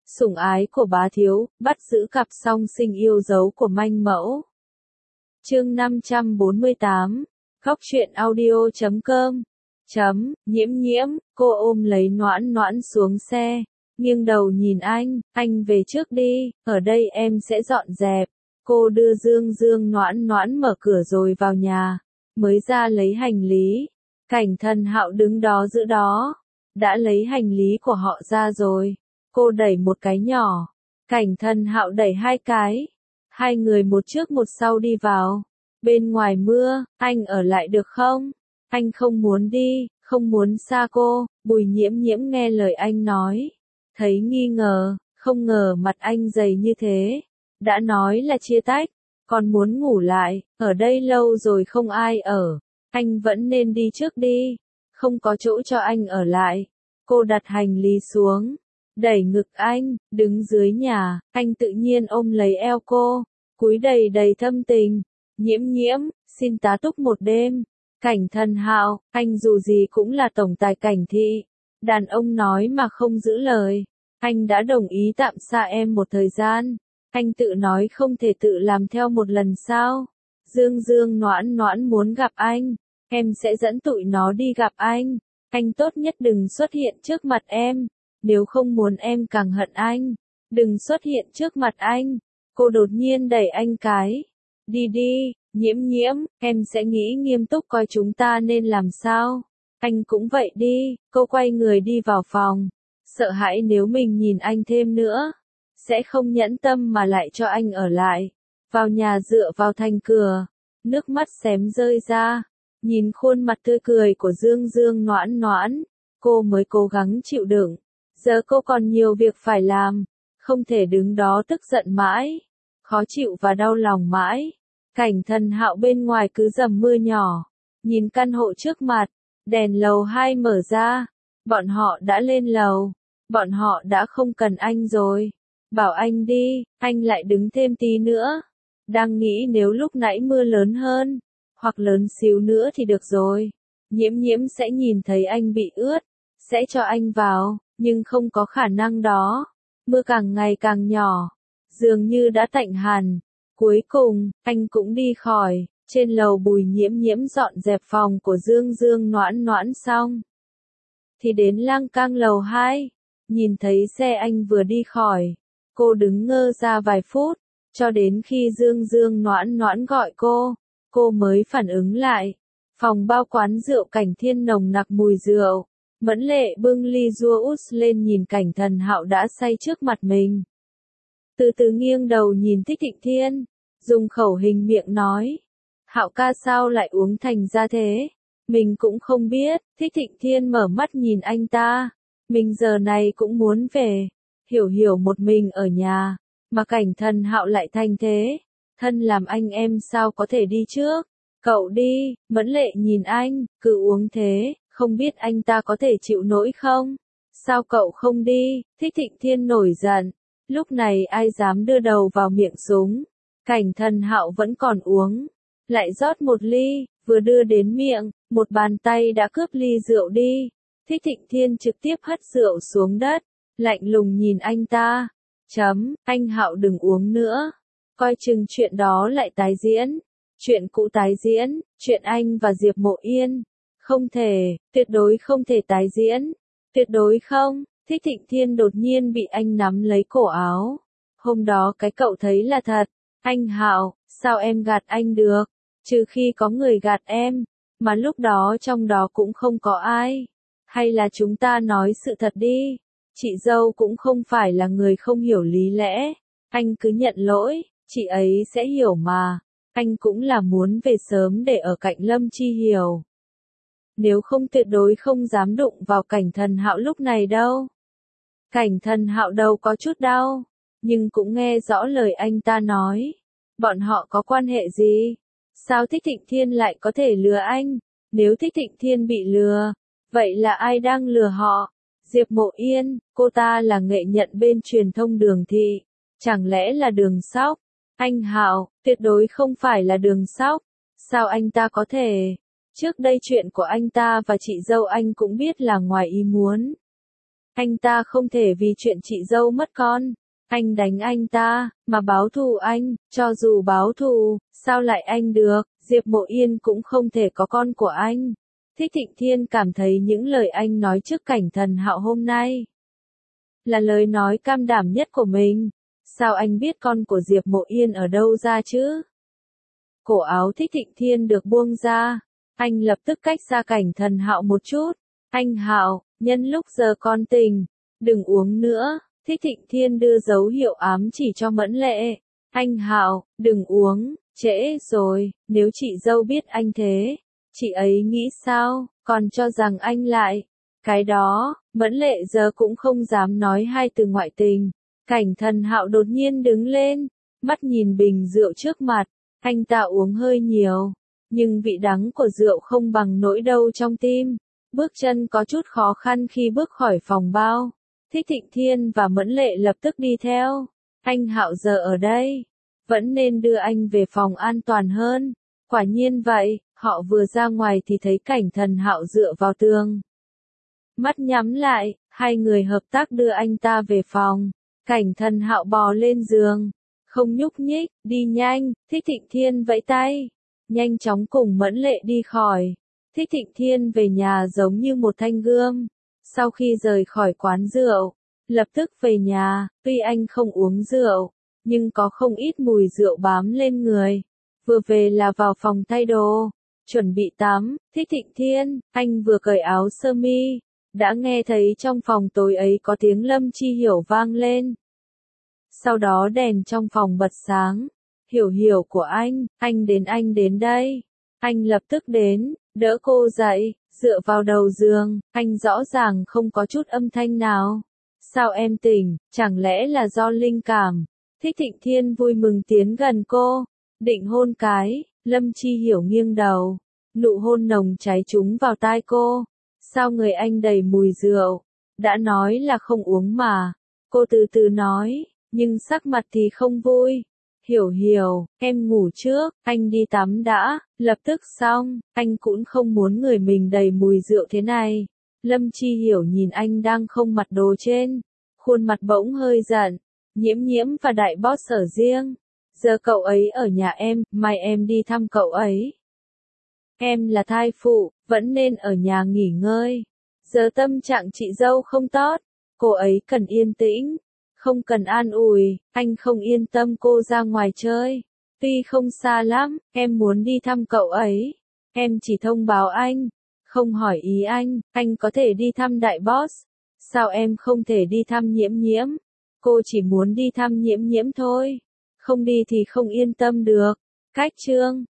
Sủng ái của bá thiếu, bắt giữ cặp song sinh yêu dấu của manh mẫu. Chương 548, Khóc chuyện audio.com. Nhiễm nhiễm, cô ôm lấy Noãn Noãn xuống xe, nghiêng đầu nhìn anh về trước đi, ở đây em sẽ dọn dẹp. Cô đưa Dương Dương Noãn Noãn mở cửa rồi vào nhà, mới ra lấy hành lý. Cảnh Thần Hạo đứng đó giữ đó, đã lấy hành lý của họ ra rồi. Cô đẩy một cái nhỏ, Cảnh Thần Hạo đẩy hai cái. Hai người một trước một sau đi vào. Bên ngoài mưa, anh ở lại được không? Anh không muốn đi, không muốn xa cô. Bùi Nhiễm Nhiễm nghe lời anh nói, thấy nghi ngờ, không ngờ mặt anh dày như thế. Đã nói là chia tách, còn muốn ngủ lại, ở đây lâu rồi không ai ở. Anh vẫn nên đi trước đi, không có chỗ cho anh ở lại. Cô đặt hành lý xuống, đẩy ngực anh, đứng dưới nhà, anh tự nhiên ôm lấy eo cô, cúi đầy đầy thâm tình. Nhiễm nhiễm, xin tá túc một đêm. Cảnh Thần Hạo, anh dù gì cũng là tổng tài Cảnh thị. Đàn ông nói mà không giữ lời. Anh đã đồng ý tạm xa em một thời gian. Anh tự nói không thể tự làm theo một lần sao? Dương Dương Noãn Noãn muốn gặp anh. Em sẽ dẫn tụi nó đi gặp anh. Anh tốt nhất đừng xuất hiện trước mặt em. Nếu không muốn em càng hận anh, đừng xuất hiện trước mặt anh. Cô đột nhiên đẩy anh cái. Đi đi, nhiễm nhiễm, em sẽ nghĩ nghiêm túc coi chúng ta nên làm sao. Anh cũng vậy đi. Cô quay người đi vào phòng. Sợ hãi nếu mình nhìn anh thêm nữa, sẽ không nhẫn tâm mà lại cho anh ở lại. Vào nhà dựa vào thành cửa, nước mắt xém rơi ra. Nhìn khuôn mặt tươi cười của Dương Dương Noãn Noãn, cô mới cố gắng chịu đựng. Giờ cô còn nhiều việc phải làm, không thể đứng đó tức giận mãi, khó chịu và đau lòng mãi. Cảnh Thần Hạo bên ngoài cứ dầm mưa nhỏ, nhìn căn hộ trước mặt, đèn lầu 2 mở ra, bọn họ đã lên lầu, bọn họ đã không cần anh rồi. Bảo anh đi, anh lại đứng thêm tí nữa. Đang nghĩ nếu lúc nãy mưa lớn hơn, hoặc lớn xíu nữa thì được rồi. Nhiễm nhiễm sẽ nhìn thấy anh bị ướt, sẽ cho anh vào, nhưng không có khả năng đó. Mưa càng ngày càng nhỏ, dường như đã tạnh hẳn. Cuối cùng, anh cũng đi khỏi. Trên lầu Bùi Nhiễm Nhiễm dọn dẹp phòng của Dương Dương Noãn Noãn xong, thì đến lang cang lầu 2. Nhìn thấy xe anh vừa đi khỏi, cô đứng ngơ ra vài phút, cho đến khi Dương Dương Noãn Noãn gọi cô mới phản ứng lại. Phòng bao quán rượu Cảnh Thiên nồng nặc mùi rượu. Mẫn Lệ bưng ly rua út lên nhìn Cảnh Thần Hạo đã say trước mặt mình. Từ từ nghiêng đầu nhìn Thích Thịnh Thiên, dùng khẩu hình miệng nói, Hạo ca sao lại uống thành ra thế? Mình cũng không biết. Thích Thịnh Thiên mở mắt nhìn anh ta, mình giờ này cũng muốn về. Hiểu Hiểu một mình ở nhà, mà Cảnh Thần Hạo lại thành thế. Thân làm anh em sao có thể đi trước? Cậu đi. Mẫn Lệ nhìn anh, cứ uống thế, không biết anh ta có thể chịu nổi không? Sao cậu không đi? Thích Thịnh Thiên nổi giận. Lúc này ai dám đưa đầu vào miệng súng. Cảnh Thần Hạo vẫn còn uống, lại rót một ly, vừa đưa đến miệng, một bàn tay đã cướp ly rượu đi. Thích Thịnh Thiên trực tiếp hất rượu xuống đất, lạnh lùng nhìn anh ta. Anh Hạo đừng uống nữa, coi chừng chuyện đó lại tái diễn. Chuyện cũ tái diễn, chuyện anh và Diệp Mộ Yên. Không thể, tuyệt đối không thể tái diễn. Tuyệt đối không. Thích Thịnh Thiên đột nhiên bị anh nắm lấy cổ áo. Hôm đó cái cậu thấy là thật. Anh Hạo, sao em gạt anh được? Trừ khi có người gạt em, mà lúc đó trong đó cũng không có ai. Hay là chúng ta nói sự thật đi. Chị dâu cũng không phải là người không hiểu lý lẽ. Anh cứ nhận lỗi, chị ấy sẽ hiểu mà. Anh cũng là muốn về sớm để ở cạnh Lâm Chi Hiểu. Nếu không tuyệt đối không dám đụng vào Cảnh Thần Hạo lúc này đâu. Cảnh Thần Hạo đầu có chút đau, nhưng cũng nghe rõ lời anh ta nói. Bọn họ có quan hệ gì? Sao Thích Thịnh Thiên lại có thể lừa anh? Nếu Thích Thịnh Thiên bị lừa, vậy là ai đang lừa họ? Diệp Mộ Yên, cô ta là nghệ nhân bên truyền thông Đường thị. Chẳng lẽ là Đường Sóc? Anh Hạo, tuyệt đối không phải là Đường Sóc. Sao anh ta có thể? Trước đây chuyện của anh ta và chị dâu anh cũng biết là ngoài ý muốn. Anh ta không thể vì chuyện chị dâu mất con. Anh đánh anh ta, mà báo thù anh, cho dù báo thù, sao lại anh được, Diệp Mộ Yên cũng không thể có con của anh. Thích Thịnh Thiên cảm thấy những lời anh nói trước Cảnh Thần Hạo hôm nay là lời nói cam đảm nhất của mình. Sao anh biết con của Diệp Mộ Yên ở đâu ra chứ? Cổ áo Thích Thịnh Thiên được buông ra. Anh lập tức cách xa Cảnh Thần Hạo một chút. Anh Hạo, nhân lúc giờ con tình, đừng uống nữa. Thích Thịnh Thiên đưa dấu hiệu ám chỉ cho Mẫn Lệ. Anh Hạo, đừng uống, trễ rồi, nếu chị dâu biết anh thế, chị ấy nghĩ sao, còn cho rằng anh lại. Cái đó, Mẫn Lệ giờ cũng không dám nói hai từ ngoại tình. Cảnh Thần Hạo đột nhiên đứng lên, mắt nhìn bình rượu trước mặt, anh ta uống hơi nhiều, nhưng vị đắng của rượu không bằng nỗi đau trong tim. Bước chân có chút khó khăn khi bước khỏi phòng bao. Thích Thịnh Thiên và Mẫn Lệ lập tức đi theo. Anh Hạo giờ ở đây, vẫn nên đưa anh về phòng an toàn hơn. Quả nhiên vậy, họ vừa ra ngoài thì thấy Cảnh Thần Hạo dựa vào tường. Mắt nhắm lại, hai người hợp tác đưa anh ta về phòng. Cảnh Thần Hạo bò lên giường, không nhúc nhích, đi nhanh. Thích Thịnh Thiên vẫy tay, nhanh chóng cùng Mẫn Lệ đi khỏi. Thích Thịnh Thiên về nhà giống như một thanh gươm. Sau khi rời khỏi quán rượu, lập tức về nhà. Tuy anh không uống rượu, nhưng có không ít mùi rượu bám lên người. Vừa về là vào phòng thay đồ, chuẩn bị tắm. Thích Thịnh Thiên, anh vừa cởi áo sơ mi, đã nghe thấy trong phòng tối ấy có tiếng Lâm Chi Hiểu vang lên. Sau đó đèn trong phòng bật sáng. Hiểu Hiểu của anh đến đây. Anh lập tức đến, đỡ cô dậy, dựa vào đầu giường, anh rõ ràng không có chút âm thanh nào. Sao em tỉnh, chẳng lẽ là do linh cảm? Thích Thịnh Thiên vui mừng tiến gần cô, định hôn cái. Lâm Chi Hiểu nghiêng đầu, nụ hôn nồng cháy trúng vào tai cô. Sao người anh đầy mùi rượu? Đã nói là không uống mà. Cô từ từ nói, nhưng sắc mặt thì không vui. Hiểu Hiểu, em ngủ trước, anh đi tắm đã. Lập tức xong, anh cũng không muốn người mình đầy mùi rượu thế này. Lâm Chi Hiểu nhìn anh đang không mặc đồ trên, khuôn mặt bỗng hơi giận. Nhiễm Nhiễm và đại boss ở riêng. Giờ cậu ấy ở nhà em, mai em đi thăm cậu ấy. Em là thai phụ, vẫn nên ở nhà nghỉ ngơi. Giờ tâm trạng chị dâu không tốt, cô ấy cần yên tĩnh, không cần an ủi. Anh không yên tâm cô ra ngoài chơi. Tuy không xa lắm, em muốn đi thăm cậu ấy. Em chỉ thông báo anh, không hỏi ý anh có thể đi thăm đại boss. Sao em không thể đi thăm Nhiễm Nhiễm? Cô chỉ muốn đi thăm Nhiễm Nhiễm thôi. Không đi thì không yên tâm được. Cách chương